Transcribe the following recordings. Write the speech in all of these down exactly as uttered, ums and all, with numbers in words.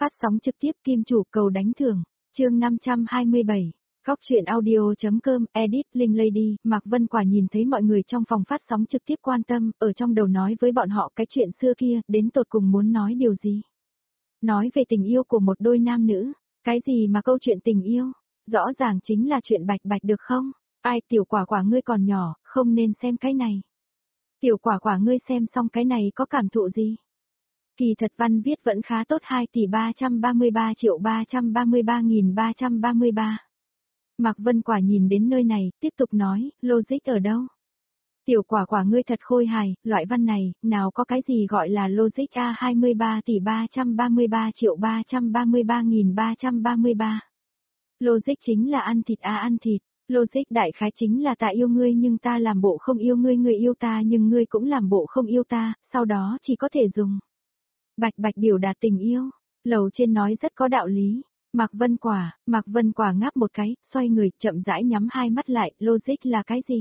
phát sóng trực tiếp Kim Chủ cầu đánh thưởng, chương năm trăm hai mươi bảy. Góc truyện audio.com, edit, Linh Lady, Mạc Vân Quả nhìn thấy mọi người trong phòng phát sóng trực tiếp quan tâm, ở trong đầu nói với bọn họ cái chuyện xưa kia, đến tột cùng muốn nói điều gì. Nói về tình yêu của một đôi nam nữ, cái gì mà câu chuyện tình yêu, rõ ràng chính là chuyện bạch bạch được không? Ai Tiểu Quả Quả ngươi còn nhỏ, không nên xem cái này. Tiểu Quả Quả ngươi xem xong cái này có cảm thụ gì? Kỳ thật văn viết vẫn khá tốt hai tỷ ba trăm ba mươi ba triệu ba trăm ba mươi ba nghìn ba trăm ba mươi ba. Mạc Vân Quả nhìn đến nơi này, tiếp tục nói, logic ở đâu? Tiểu Quả Quả ngươi thật khôi hài, loại văn này, nào có cái gì gọi là logic a hai mươi ba tỷ ba trăm ba mươi ba triệu ba trăm ba mươi ba nghìn ba trăm ba mươi ba. Logic chính là ăn thịt a ăn thịt, logic đại khái chính là ta yêu ngươi nhưng ta làm bộ không yêu ngươi, ngươi yêu ta nhưng ngươi cũng làm bộ không yêu ta, sau đó chỉ có thể dùng bạch bạch biểu đạt tình yêu. Lầu trên nói rất có đạo lý. Mạc Vân Quả, Mạc Vân Quả ngáp một cái, xoay người, chậm rãi nhắm hai mắt lại, logic là cái gì?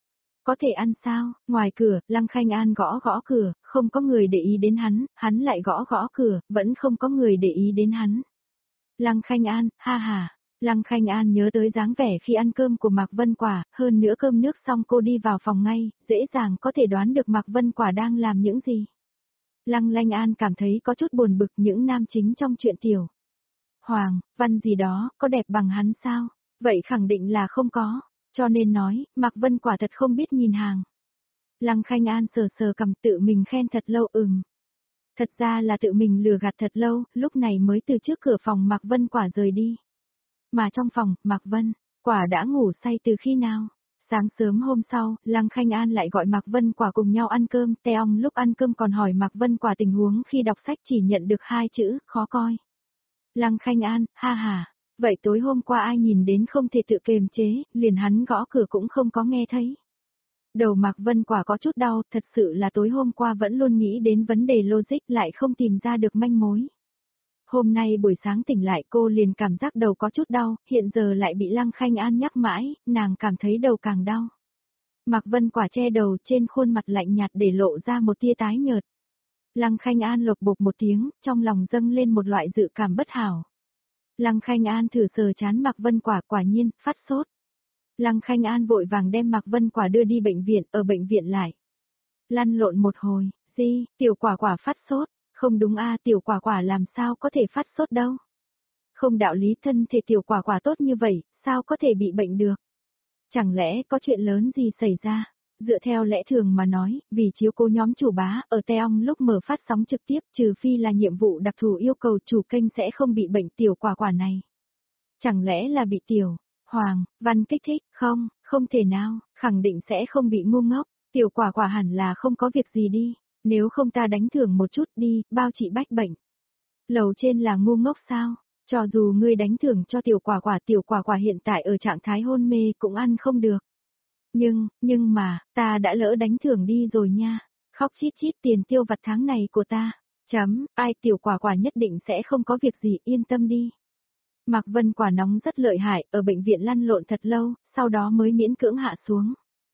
Có thể ăn sao? Ngoài cửa, Lăng Khanh An gõ gõ cửa, không có người để ý đến hắn, hắn lại gõ gõ cửa, vẫn không có người để ý đến hắn. Lăng Khanh An, ha ha. Lăng Khanh An nhớ tới dáng vẻ khi ăn cơm của Mạc Vân Quả, hơn nữa cơm nước xong cô đi vào phòng ngay, dễ dàng có thể đoán được Mạc Vân Quả đang làm những gì. Lăng Lanh An cảm thấy có chút buồn bực những nam chính trong chuyện tiểu. Hoàng, văn gì đó, có đẹp bằng hắn sao? Vậy khẳng định là không có, cho nên nói, Mạc Vân Quả thật không biết nhìn hàng. Lăng Khanh An sờ sờ cầm tự mình khen thật lâu ừm. Thật ra là tự mình lừa gạt thật lâu, lúc này mới từ trước cửa phòng Mạc Vân Quả rời đi. Mà trong phòng, Mạc Vân Quả đã ngủ say từ khi nào? Sáng sớm hôm sau, Lăng Khanh An lại gọi Mạc Vân Quả cùng nhau ăn cơm, Teong lúc ăn cơm còn hỏi Mạc Vân Quả tình huống khi đọc sách chỉ nhận được hai chữ, khó coi. Lăng Khanh An, ha ha, vậy tối hôm qua ai nhìn đến không thể tự kiềm chế, liền hắn gõ cửa cũng không có nghe thấy. Đầu Mạc Vân Quả có chút đau, thật sự là tối hôm qua vẫn luôn nghĩ đến vấn đề logic lại không tìm ra được manh mối. Hôm nay buổi sáng tỉnh lại cô liền cảm giác đầu có chút đau, hiện giờ lại bị Lăng Khanh An nhắc mãi, nàng cảm thấy đầu càng đau. Mạc Vân Quả che đầu trên khuôn mặt lạnh nhạt để lộ ra một tia tái nhợt. Lăng Khanh An lộc bộc một tiếng, trong lòng dâng lên một loại dự cảm bất hảo. Lăng Khanh An thử sờ chán Mạc Vân Quả, quả nhiên, phát sốt. Lăng Khanh An vội vàng đem Mạc Vân Quả đưa đi bệnh viện, ở bệnh viện lại. Lăn lộn một hồi, gì, Tiểu Quả Quả phát sốt, không đúng a Tiểu Quả Quả làm sao có thể phát sốt đâu. Không đạo lý thân thể Tiểu Quả Quả tốt như vậy, sao có thể bị bệnh được. Chẳng lẽ có chuyện lớn gì xảy ra? Dựa theo lẽ thường mà nói, vì chiếu cố nhóm chủ bá, ở Teong lúc mở phát sóng trực tiếp trừ phi là nhiệm vụ đặc thù yêu cầu chủ kênh sẽ không bị bệnh Tiểu Quả Quả này. Chẳng lẽ là bị Tiểu Hoàng, Văn kích thích, không, không thể nào, khẳng định sẽ không bị ngu ngốc, Tiểu Quả Quả hẳn là không có việc gì đi, nếu không ta đánh thưởng một chút đi, bao trị bách bệnh. Lầu trên là ngu ngốc sao? Cho dù ngươi đánh thưởng cho Tiểu Quả Quả, Tiểu Quả Quả hiện tại ở trạng thái hôn mê cũng ăn không được. Nhưng, nhưng mà, ta đã lỡ đánh thưởng đi rồi nha. Khóc chít chít tiền tiêu vặt tháng này của ta. Chấm, ai Tiểu Quả Quả nhất định sẽ không có việc gì, yên tâm đi. Mạc Vân Quả nóng rất lợi hại, ở bệnh viện lăn lộn thật lâu, sau đó mới miễn cưỡng hạ xuống.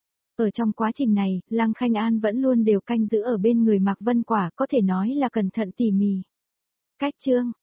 Ở trong quá trình này, Lăng Khanh An vẫn luôn đều canh giữ ở bên người Mạc Vân Quả, có thể nói là cẩn thận tỉ mỉ. Cách chương